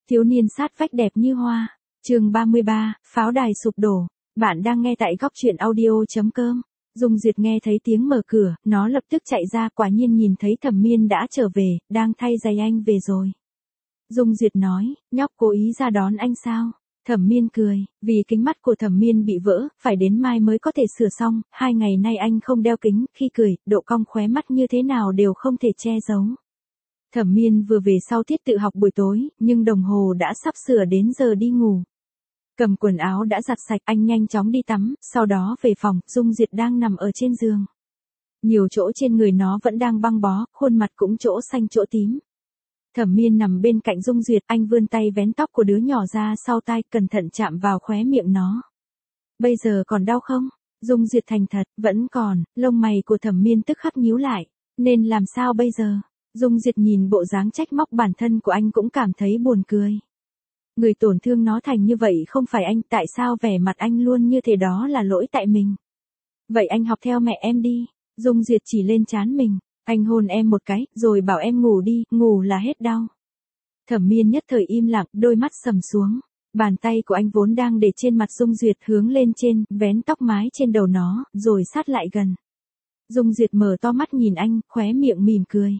Thiếu niên sát vách đẹp như hoa. Chương 33, pháo đài sụp đổ. Bạn đang nghe tại góc truyện audio.com. Dung Duyệt nghe thấy tiếng mở cửa, nó lập tức chạy ra, quả nhiên nhìn thấy Thẩm Miên đã trở về, đang thay giày anh về rồi. Dung Duyệt nói, nhóc cố ý ra đón anh sao? Thẩm Miên cười, vì kính mắt của Thẩm Miên bị vỡ, phải đến mai mới có thể sửa xong, 2 ngày nay anh không đeo kính, khi cười, độ cong khóe mắt như thế nào đều không thể che giấu. Thẩm Miên vừa về sau tiết tự học buổi tối, nhưng đồng hồ đã sắp sửa đến giờ đi ngủ. Cầm quần áo đã giặt sạch, anh nhanh chóng đi tắm, sau đó về phòng. Dung Duyệt đang nằm ở trên giường. Nhiều chỗ trên người nó vẫn đang băng bó, khuôn mặt cũng chỗ xanh chỗ tím. Thẩm Miên nằm bên cạnh Dung Duyệt, anh vươn tay vén tóc của đứa nhỏ ra sau tai, cẩn thận chạm vào khóe miệng nó. Bây giờ còn đau không? Dung Duyệt thành thật, vẫn còn. Lông mày của Thẩm Miên tức khắc nhíu lại. Nên làm sao bây giờ? Dung Duyệt nhìn bộ dáng trách móc bản thân của anh cũng cảm thấy buồn cười. Người tổn thương nó thành như vậy không phải anh, tại sao vẻ mặt anh luôn như thế, đó là lỗi tại mình. Vậy anh học theo mẹ em đi. Dung Duyệt chỉ lên trán mình. Anh hôn em một cái, rồi bảo em ngủ đi, ngủ là hết đau. Thẩm Miên nhất thời im lặng, đôi mắt sầm xuống. Bàn tay của anh vốn đang để trên mặt Dung Duyệt hướng lên trên, vén tóc mái trên đầu nó, rồi sát lại gần. Dung Duyệt mở to mắt nhìn anh, khóe miệng mỉm cười.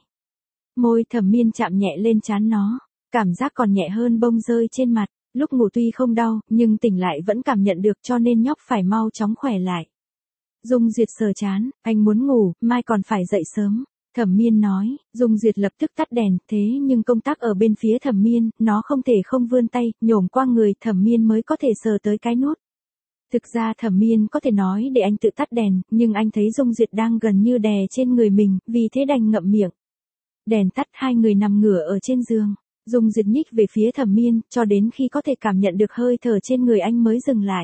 Môi Thẩm Miên chạm nhẹ lên trán nó, cảm giác còn nhẹ hơn bông rơi trên mặt. Lúc ngủ tuy không đau, nhưng tỉnh lại vẫn cảm nhận được, cho nên nhóc phải mau chóng khỏe lại. Dung Duyệt sờ trán, anh muốn ngủ, mai còn phải dậy sớm. Thẩm Miên nói. Dung Duyệt lập tức tắt đèn, thế nhưng công tắc ở bên phía Thẩm Miên, nó không thể không vươn tay, nhổm qua người Thẩm Miên mới có thể sờ tới cái nút. Thực ra Thẩm Miên có thể nói để anh tự tắt đèn, nhưng anh thấy Dung Duyệt đang gần như đè trên người mình, vì thế đành ngậm miệng. Đèn tắt, hai người nằm ngửa ở trên giường. Dung Duyệt nhích về phía Thẩm Miên, cho đến khi có thể cảm nhận được hơi thở trên người anh mới dừng lại.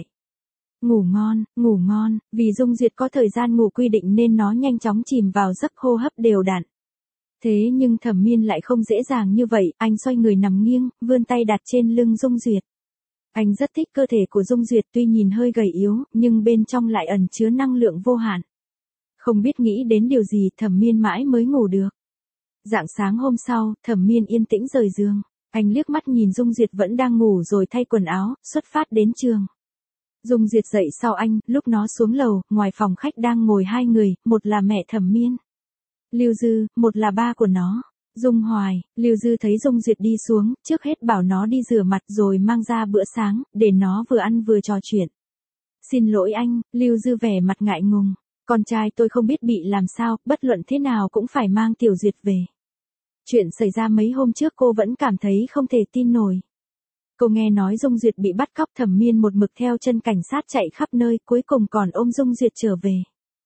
Ngủ ngon, vì Dung Duyệt có thời gian ngủ quy định nên nó nhanh chóng chìm vào giấc hô hấp đều đặn. Thế nhưng Thẩm Miên lại không dễ dàng như vậy, anh xoay người nằm nghiêng, vươn tay đặt trên lưng Dung Duyệt. Anh rất thích cơ thể của Dung Duyệt, tuy nhìn hơi gầy yếu, nhưng bên trong lại ẩn chứa năng lượng vô hạn. Không biết nghĩ đến điều gì, Thẩm Miên mãi mới ngủ được. Rạng sáng hôm sau, Thẩm Miên yên tĩnh rời giường. Anh liếc mắt nhìn Dung Duyệt vẫn đang ngủ rồi thay quần áo, xuất phát đến trường. Dung Duyệt dậy sau anh, lúc nó xuống lầu, ngoài phòng khách đang ngồi 2 người, một là mẹ Thẩm Miên, Lưu Dư, một là ba của nó, Dung Hoài. Lưu Dư thấy Dung Duyệt đi xuống, trước hết bảo nó đi rửa mặt rồi mang ra bữa sáng, để nó vừa ăn vừa trò chuyện. Xin lỗi anh, Lưu Dư vẻ mặt ngại ngùng. Con trai tôi không biết bị làm sao, bất luận thế nào cũng phải mang Tiểu Duyệt về. Chuyện xảy ra mấy hôm trước cô vẫn cảm thấy không thể tin nổi. Cô nghe nói Dung Duyệt bị bắt cóc, Thẩm Miên một mực theo chân cảnh sát chạy khắp nơi, cuối cùng còn ôm Dung Duyệt trở về.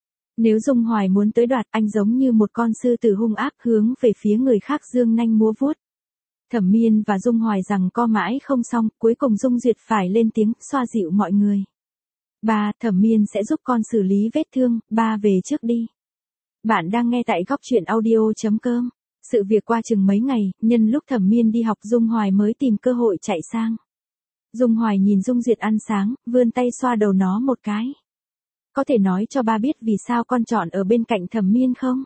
Nếu Dung Hoài muốn tới đoạt, anh giống như một con sư tử hung ác hướng về phía người khác giương nanh múa vuốt. Thẩm Miên và Dung Hoài rằng co mãi không xong, cuối cùng Dung Duyệt phải lên tiếng, xoa dịu mọi người. Ba, Thẩm Miên sẽ giúp con xử lý vết thương, ba về trước đi. Bạn đang nghe tại góc truyện audio.com. Sự việc qua chừng mấy ngày, nhân lúc Thẩm Miên đi học Dung Hoài mới tìm cơ hội chạy sang. Dung Hoài nhìn Dung Duyệt ăn sáng, vươn tay xoa đầu nó một cái. Có thể nói cho ba biết vì sao con chọn ở bên cạnh Thẩm Miên không?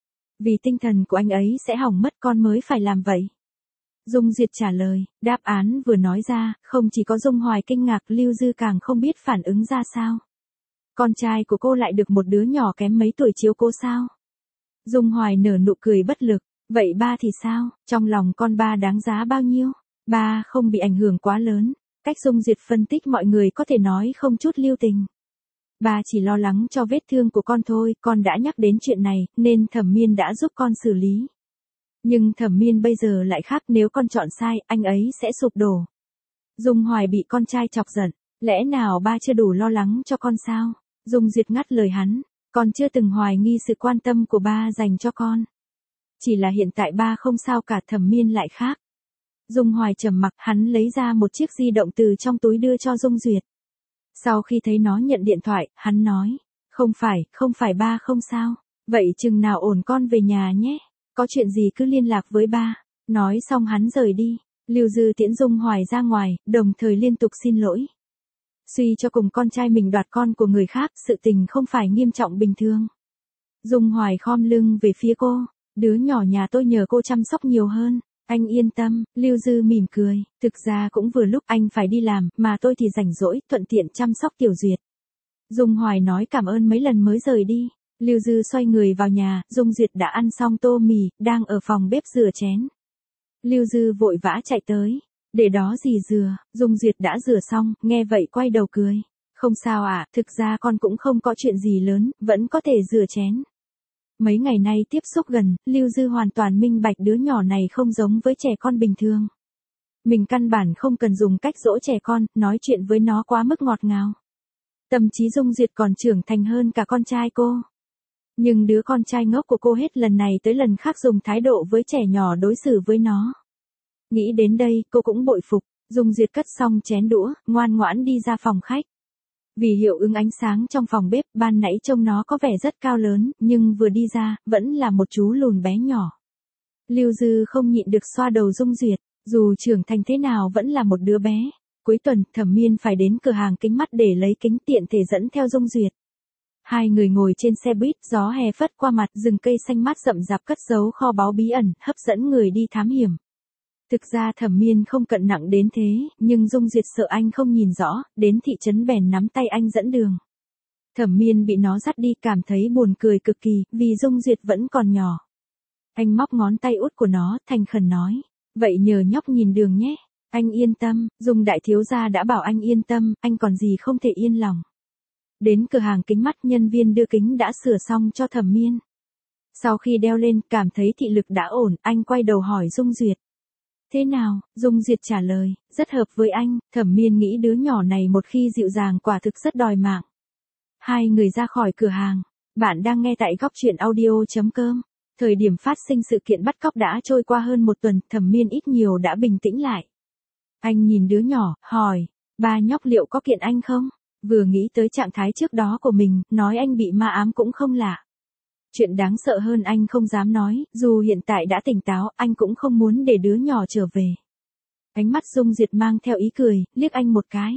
Vì tinh thần của anh ấy sẽ hỏng mất, con mới phải làm vậy. Dung Duyệt trả lời, đáp án vừa nói ra, không chỉ có Dung Hoài kinh ngạc, Lưu Dư càng không biết phản ứng ra sao. Con trai của cô lại được một đứa nhỏ kém mấy tuổi chiếu cố sao? Dung Hoài nở nụ cười bất lực. Vậy ba thì sao, trong lòng con ba đáng giá bao nhiêu? Ba không bị ảnh hưởng quá lớn. Cách Dung Duyệt phân tích mọi người có thể nói không chút lưu tình. Ba chỉ lo lắng cho vết thương của con thôi, con đã nhắc đến chuyện này, nên Thẩm Miên đã giúp con xử lý. Nhưng Thẩm Miên bây giờ lại khác, nếu con chọn sai, anh ấy sẽ sụp đổ. Dung Hoài bị con trai chọc giận, lẽ nào ba chưa đủ lo lắng cho con sao? Dung Duyệt ngắt lời hắn, con chưa từng hoài nghi sự quan tâm của ba dành cho con. Chỉ là hiện tại ba không sao cả. Thẩm Miên lại khác. Dung Hoài trầm mặc, hắn lấy ra một chiếc di động từ trong túi đưa cho Dung Duyệt. Sau khi thấy nó nhận điện thoại, hắn nói, không phải ba không sao. Vậy chừng nào ổn con về nhà nhé. Có chuyện gì cứ liên lạc với ba. Nói xong hắn rời đi. Lưu Dư tiễn Dung Hoài ra ngoài, đồng thời liên tục xin lỗi. Suy cho cùng con trai mình đoạt con của người khác, sự tình không phải nghiêm trọng bình thường. Dung Hoài khom lưng về phía cô. Đứa nhỏ nhà tôi nhờ cô chăm sóc nhiều hơn. Anh yên tâm, Lưu Dư mỉm cười, thực ra cũng vừa lúc anh phải đi làm, mà tôi thì rảnh rỗi, thuận tiện chăm sóc Tiểu Duyệt. Dung Hoài nói cảm ơn mấy lần mới rời đi. Lưu Dư xoay người vào nhà, Dung Duyệt đã ăn xong tô mì, đang ở phòng bếp rửa chén. Lưu Dư vội vã chạy tới. Để đó gì rửa, Dung Duyệt đã rửa xong, nghe vậy quay đầu cười. Không sao ạ, thực ra con cũng không có chuyện gì lớn, vẫn có thể rửa chén. Mấy ngày nay tiếp xúc gần, Lưu Dư hoàn toàn minh bạch đứa nhỏ này không giống với trẻ con bình thường. Mình căn bản không cần dùng cách dỗ trẻ con, nói chuyện với nó quá mức ngọt ngào. Tâm trí Dung Duyệt còn trưởng thành hơn cả con trai cô. Nhưng đứa con trai ngốc của cô hết lần này tới lần khác dùng thái độ với trẻ nhỏ đối xử với nó. Nghĩ đến đây, cô cũng bội phục. Dung Duyệt cất xong chén đũa, ngoan ngoãn đi ra phòng khách. Vì hiệu ứng ánh sáng trong phòng bếp, ban nãy trông nó có vẻ rất cao lớn, nhưng vừa đi ra, vẫn là một chú lùn bé nhỏ. Lưu Dư không nhịn được xoa đầu Dung Duyệt, dù trưởng thành thế nào vẫn là một đứa bé. Cuối tuần, Thẩm Miên phải đến cửa hàng kính mắt để lấy kính tiện thể dẫn theo Dung Duyệt. Hai người ngồi trên xe buýt, gió hè phất qua mặt, rừng cây xanh mát rậm rạp cất giấu kho báu bí ẩn, hấp dẫn người đi thám hiểm. Thực ra Thẩm Miên không cận nặng đến thế, nhưng Dung Duyệt sợ anh không nhìn rõ, đến thị trấn bèn nắm tay anh dẫn đường. Thẩm Miên bị nó dắt đi cảm thấy buồn cười cực kỳ, vì Dung Duyệt vẫn còn nhỏ. Anh móc ngón tay út của nó, thành khẩn nói, vậy nhờ nhóc nhìn đường nhé. Anh yên tâm, Dung đại thiếu gia đã bảo anh yên tâm, anh còn gì không thể yên lòng. Đến cửa hàng kính mắt, nhân viên đưa kính đã sửa xong cho Thẩm Miên. Sau khi đeo lên, cảm thấy thị lực đã ổn, anh quay đầu hỏi Dung Duyệt. Thế nào? Dung Duyệt trả lời, rất hợp với anh. Thẩm Miên nghĩ đứa nhỏ này một khi dịu dàng quả thực rất đòi mạng. Hai người ra khỏi cửa hàng. Bạn đang nghe tại góc truyện audio.com. Thời điểm phát sinh sự kiện bắt cóc đã trôi qua hơn một tuần, Thẩm Miên ít nhiều đã bình tĩnh lại. Anh nhìn đứa nhỏ, hỏi, ba nhóc liệu có kiện anh không? Vừa nghĩ tới trạng thái trước đó của mình, nói anh bị ma ám cũng không lạ. Chuyện đáng sợ hơn anh không dám nói, dù hiện tại đã tỉnh táo, anh cũng không muốn để đứa nhỏ trở về. Ánh mắt Dung Duyệt mang theo ý cười, liếc anh một cái.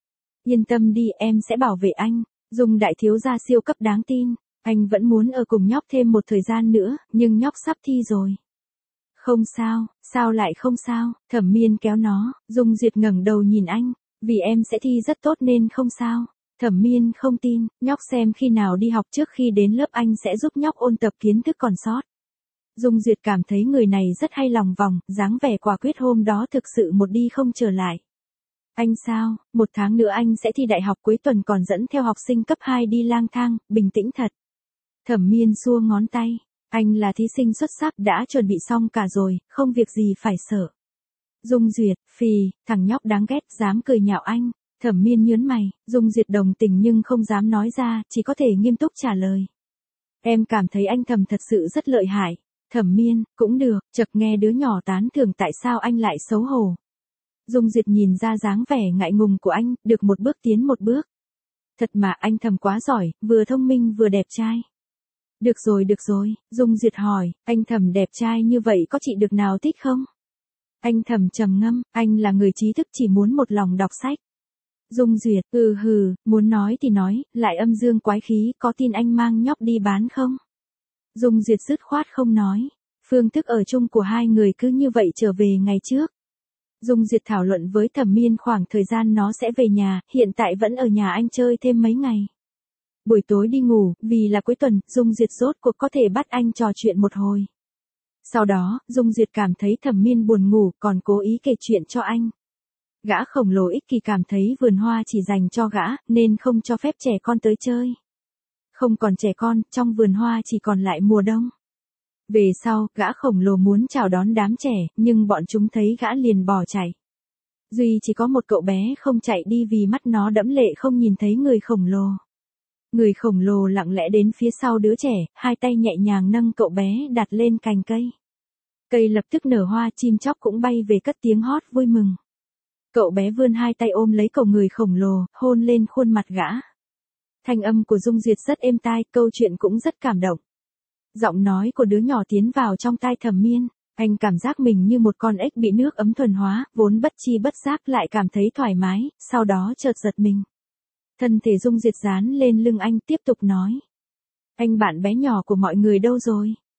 Yên tâm đi, em sẽ bảo vệ anh. Dung đại thiếu gia siêu cấp đáng tin. Anh vẫn muốn ở cùng nhóc thêm một thời gian nữa, nhưng nhóc sắp thi rồi. Không sao, sao lại không sao? Thẩm Miên kéo nó, Dung Duyệt ngẩng đầu nhìn anh. Vì em sẽ thi rất tốt nên không sao. Thẩm Miên không tin, nhóc xem khi nào đi học trước khi đến lớp anh sẽ giúp nhóc ôn tập kiến thức còn sót. Dung Duyệt cảm thấy người này rất hay lòng vòng, dáng vẻ quả quyết hôm đó thực sự một đi không trở lại. Anh sao, 1 tháng nữa anh sẽ thi đại học, cuối tuần còn dẫn theo học sinh cấp 2 đi lang thang, bình tĩnh thật. Thẩm Miên xua ngón tay, anh là thí sinh xuất sắc, đã chuẩn bị xong cả rồi, không việc gì phải sợ. Dung Duyệt, phì, thằng nhóc đáng ghét, dám cười nhạo anh. Thẩm Miên nhớn mày, Dung Duyệt đồng tình nhưng không dám nói ra, chỉ có thể nghiêm túc trả lời. Em cảm thấy anh Thẩm thật sự rất lợi hại. Thẩm Miên, cũng được, chợt nghe đứa nhỏ tán thưởng tại sao anh lại xấu hổ. Dung Duyệt nhìn ra dáng vẻ ngại ngùng của anh, được một bước tiến một bước. Thật mà anh Thẩm quá giỏi, vừa thông minh vừa đẹp trai. Được rồi, Dung Duyệt hỏi, anh Thẩm đẹp trai như vậy có chị được nào thích không? Anh Thẩm trầm ngâm, anh là người trí thức chỉ muốn một lòng đọc sách. Dung Duyệt, muốn nói thì nói, lại âm dương quái khí, có tin anh mang nhóc đi bán không? Dung Duyệt dứt khoát không nói. Phương thức ở chung của hai người cứ như vậy trở về ngày trước. Dung Duyệt thảo luận với Thẩm Miên khoảng thời gian nó sẽ về nhà, hiện tại vẫn ở nhà anh chơi thêm mấy ngày. Buổi tối đi ngủ, vì là cuối tuần, Dung Duyệt rốt cuộc có thể bắt anh trò chuyện một hồi. Sau đó, Dung Duyệt cảm thấy Thẩm Miên buồn ngủ, còn cố ý kể chuyện cho anh. Gã khổng lồ ích kỷ cảm thấy vườn hoa chỉ dành cho gã, nên không cho phép trẻ con tới chơi. Không còn trẻ con, trong vườn hoa chỉ còn lại mùa đông. Về sau, gã khổng lồ muốn chào đón đám trẻ, nhưng bọn chúng thấy gã liền bỏ chạy. Duy chỉ có một cậu bé không chạy đi vì mắt nó đẫm lệ không nhìn thấy người khổng lồ. Người khổng lồ lặng lẽ đến phía sau đứa trẻ, hai tay nhẹ nhàng nâng cậu bé đặt lên cành cây. Cây lập tức nở hoa, chim chóc cũng bay về cất tiếng hót vui mừng. Cậu bé vươn hai tay ôm lấy cổ người khổng lồ, hôn lên khuôn mặt gã. Thanh âm của Dung Duyệt rất êm tai, câu chuyện cũng rất cảm động. Giọng nói của đứa nhỏ tiến vào trong tai Thẩm Miên, anh cảm giác mình như một con ếch bị nước ấm thuần hóa, vốn bất chi bất giác lại cảm thấy thoải mái, sau đó chợt giật mình. Thân thể Dung Duyệt dán lên lưng anh tiếp tục nói. Anh bạn bé nhỏ của mọi người đâu rồi?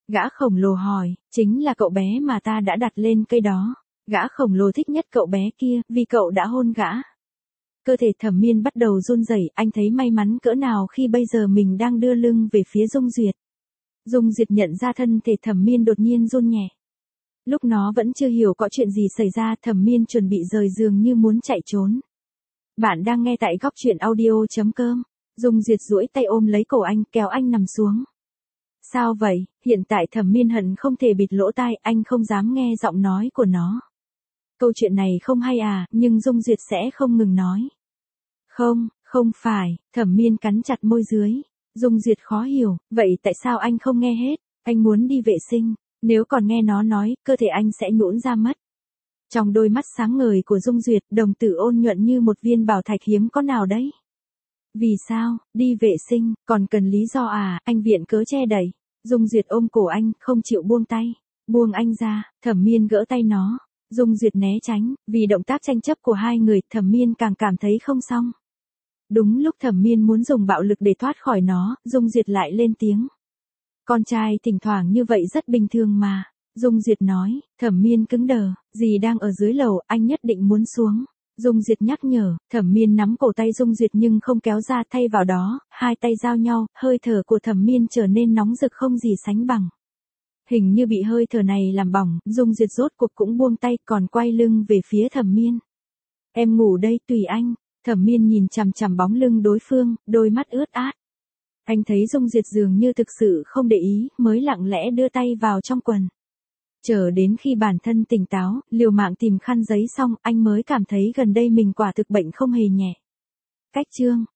Gã khổng lồ hỏi, chính là cậu bé mà ta đã đặt lên cây đó. Gã khổng lồ thích nhất cậu bé kia, vì cậu đã hôn gã. Cơ thể Thẩm Miên bắt đầu run rẩy, anh thấy may mắn cỡ nào khi bây giờ mình đang đưa lưng về phía Dung Duyệt. Dung Duyệt nhận ra thân thể Thẩm Miên đột nhiên run nhẹ. Lúc nó vẫn chưa hiểu có chuyện gì xảy ra, Thẩm Miên chuẩn bị rời giường như muốn chạy trốn. Bạn đang nghe tại góc truyện audio.com. Dung Duyệt duỗi tay ôm lấy cổ anh, kéo anh nằm xuống. Sao vậy? Hiện tại Thẩm Miên hận không thể bịt lỗ tai, anh không dám nghe giọng nói của nó. Câu chuyện này không hay à, nhưng Dung Duyệt sẽ không ngừng nói. Không phải, Thẩm Miên cắn chặt môi dưới. Dung Duyệt khó hiểu, vậy tại sao anh không nghe hết? Anh muốn đi vệ sinh, nếu còn nghe nó nói, cơ thể anh sẽ nhũn ra mất. Trong đôi mắt sáng ngời của Dung Duyệt, đồng tử ôn nhuận như một viên bảo thạch hiếm có nào đấy. Vì sao, đi vệ sinh, còn cần lý do à, anh viện cớ che đậy. Dung Duyệt ôm cổ anh, không chịu buông tay. Buông anh ra, Thẩm Miên gỡ tay nó. Dung Duyệt né tránh, vì động tác tranh chấp của hai người, Thẩm Miên càng cảm thấy không xong. Đúng lúc Thẩm Miên muốn dùng bạo lực để thoát khỏi nó, Dung Duyệt lại lên tiếng. Con trai thỉnh thoảng như vậy rất bình thường mà. Dung Duyệt nói, Thẩm Miên cứng đờ, dì đang ở dưới lầu, anh nhất định muốn xuống. Dung Duyệt nhắc nhở, Thẩm Miên nắm cổ tay Dung Duyệt nhưng không kéo ra, thay vào đó, hai tay giao nhau, hơi thở của Thẩm Miên trở nên nóng rực không gì sánh bằng. Hình như bị hơi thở này làm bỏng, Dung Duyệt rốt cuộc cũng buông tay, còn quay lưng về phía Thẩm Miên. Em ngủ đây, tùy anh. Thẩm Miên nhìn chằm chằm bóng lưng đối phương, đôi mắt ướt át. Anh thấy Dung Duyệt dường như thực sự không để ý, mới lặng lẽ đưa tay vào trong quần. Chờ đến khi bản thân tỉnh táo, liều mạng tìm khăn giấy xong, anh mới cảm thấy gần đây mình quả thực bệnh không hề nhẹ. Cách chương